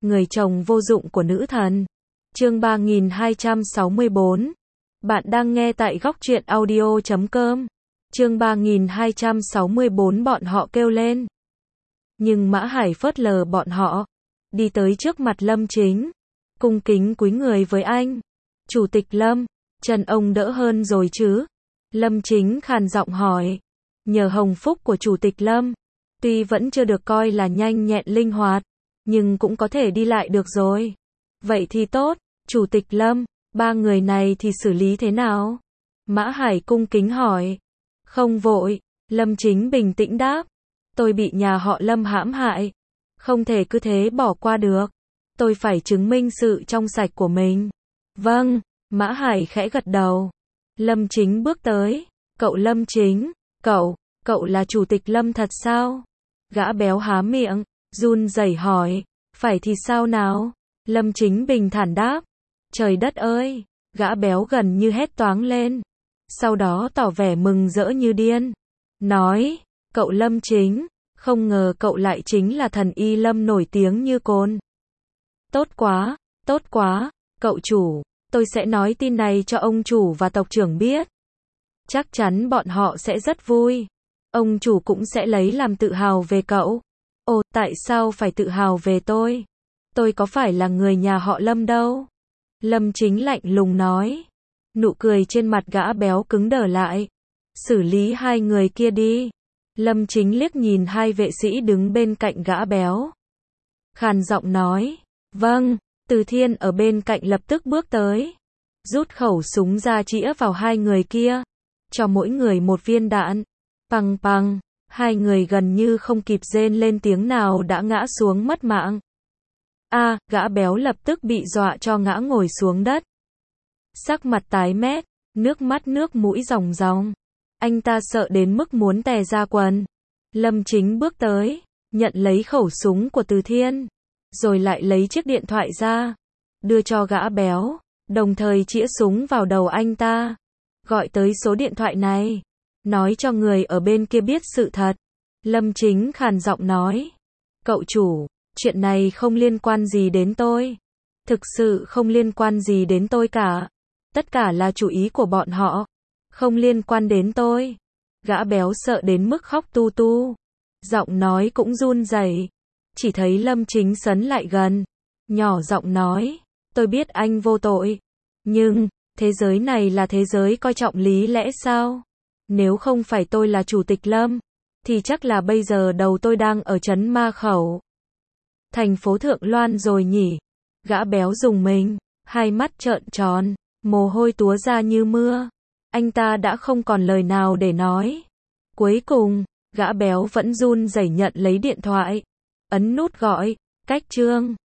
người chồng vô dụng của nữ thần. Chương 3264. Bạn đang nghe tại góc truyện audio.com. Chương 3264 bọn họ kêu lên. Nhưng Mã Hải phớt lờ bọn họ, đi tới trước mặt Lâm Chính, cung kính cúi người với anh. Chủ tịch Lâm, chân ông đỡ hơn rồi chứ? Lâm Chính khàn giọng hỏi. Nhờ hồng phúc của Chủ tịch Lâm, tuy vẫn chưa được coi là nhanh nhẹn linh hoạt, nhưng cũng có thể đi lại được rồi. Vậy thì tốt, Chủ tịch Lâm, ba người này thì xử lý thế nào? Mã Hải cung kính hỏi. Không vội, Lâm Chính bình tĩnh đáp. Tôi bị nhà họ Lâm hãm hại, không thể cứ thế bỏ qua được. Tôi phải chứng minh sự trong sạch của mình. Vâng, Mã Hải khẽ gật đầu. Lâm Chính bước tới. Cậu Lâm Chính, cậu là Chủ tịch Lâm thật sao? Gã béo há miệng, run rẩy hỏi. Phải thì sao nào? Lâm Chính bình thản đáp. Trời đất ơi, gã béo gần như hét toáng lên. Sau đó tỏ vẻ mừng rỡ như điên. Nói, cậu Lâm Chính, không ngờ cậu lại chính là thần y Lâm nổi tiếng như côn. Tốt quá, cậu chủ, tôi sẽ nói tin này cho ông chủ và tộc trưởng biết. Chắc chắn bọn họ sẽ rất vui. Ông chủ cũng sẽ lấy làm tự hào về cậu. Ồ, tại sao phải tự hào về tôi? Tôi có phải là người nhà họ Lâm đâu? Lâm Chính lạnh lùng nói. Nụ cười trên mặt gã béo cứng đờ lại. Xử lý hai người kia đi. Lâm Chính liếc nhìn hai vệ sĩ đứng bên cạnh gã béo. Khàn giọng nói. Vâng, Từ Thiên ở bên cạnh lập tức bước tới. Rút khẩu súng ra chĩa vào hai người kia. Cho mỗi người một viên đạn. Păng păng, hai người gần như không kịp rên lên tiếng nào đã ngã xuống mất mạng. Gã béo lập tức bị dọa cho ngã ngồi xuống đất. Sắc mặt tái mét, nước mắt nước mũi ròng ròng. Anh ta sợ đến mức muốn tè ra quần. Lâm Chính bước tới, nhận lấy khẩu súng của Từ Thiên, rồi lại lấy chiếc điện thoại ra, đưa cho gã béo, đồng thời chĩa súng vào đầu anh ta. Gọi tới số điện thoại này, nói cho người ở bên kia biết sự thật. Lâm Chính khàn giọng nói. Cậu chủ, chuyện này không liên quan gì đến tôi. Thực sự không liên quan gì đến tôi cả. Tất cả là chủ ý của bọn họ. Không liên quan đến tôi. Gã béo sợ đến mức khóc tu tu. Giọng nói cũng run rẩy. Chỉ thấy Lâm Chính sấn lại gần. Nhỏ giọng nói. Tôi biết anh vô tội. Nhưng, thế giới này là thế giới coi trọng lý lẽ sao? Nếu không phải tôi là Chủ tịch Lâm, thì chắc là bây giờ đầu tôi đang ở trấn Ma Khẩu. Thành phố Thượng Loan rồi nhỉ? Gã béo rùng mình, hai mắt trợn tròn, mồ hôi túa ra như mưa. Anh ta đã không còn lời nào để nói. Cuối cùng, gã béo vẫn run rẩy nhận lấy điện thoại. Ấn nút gọi, cách chương.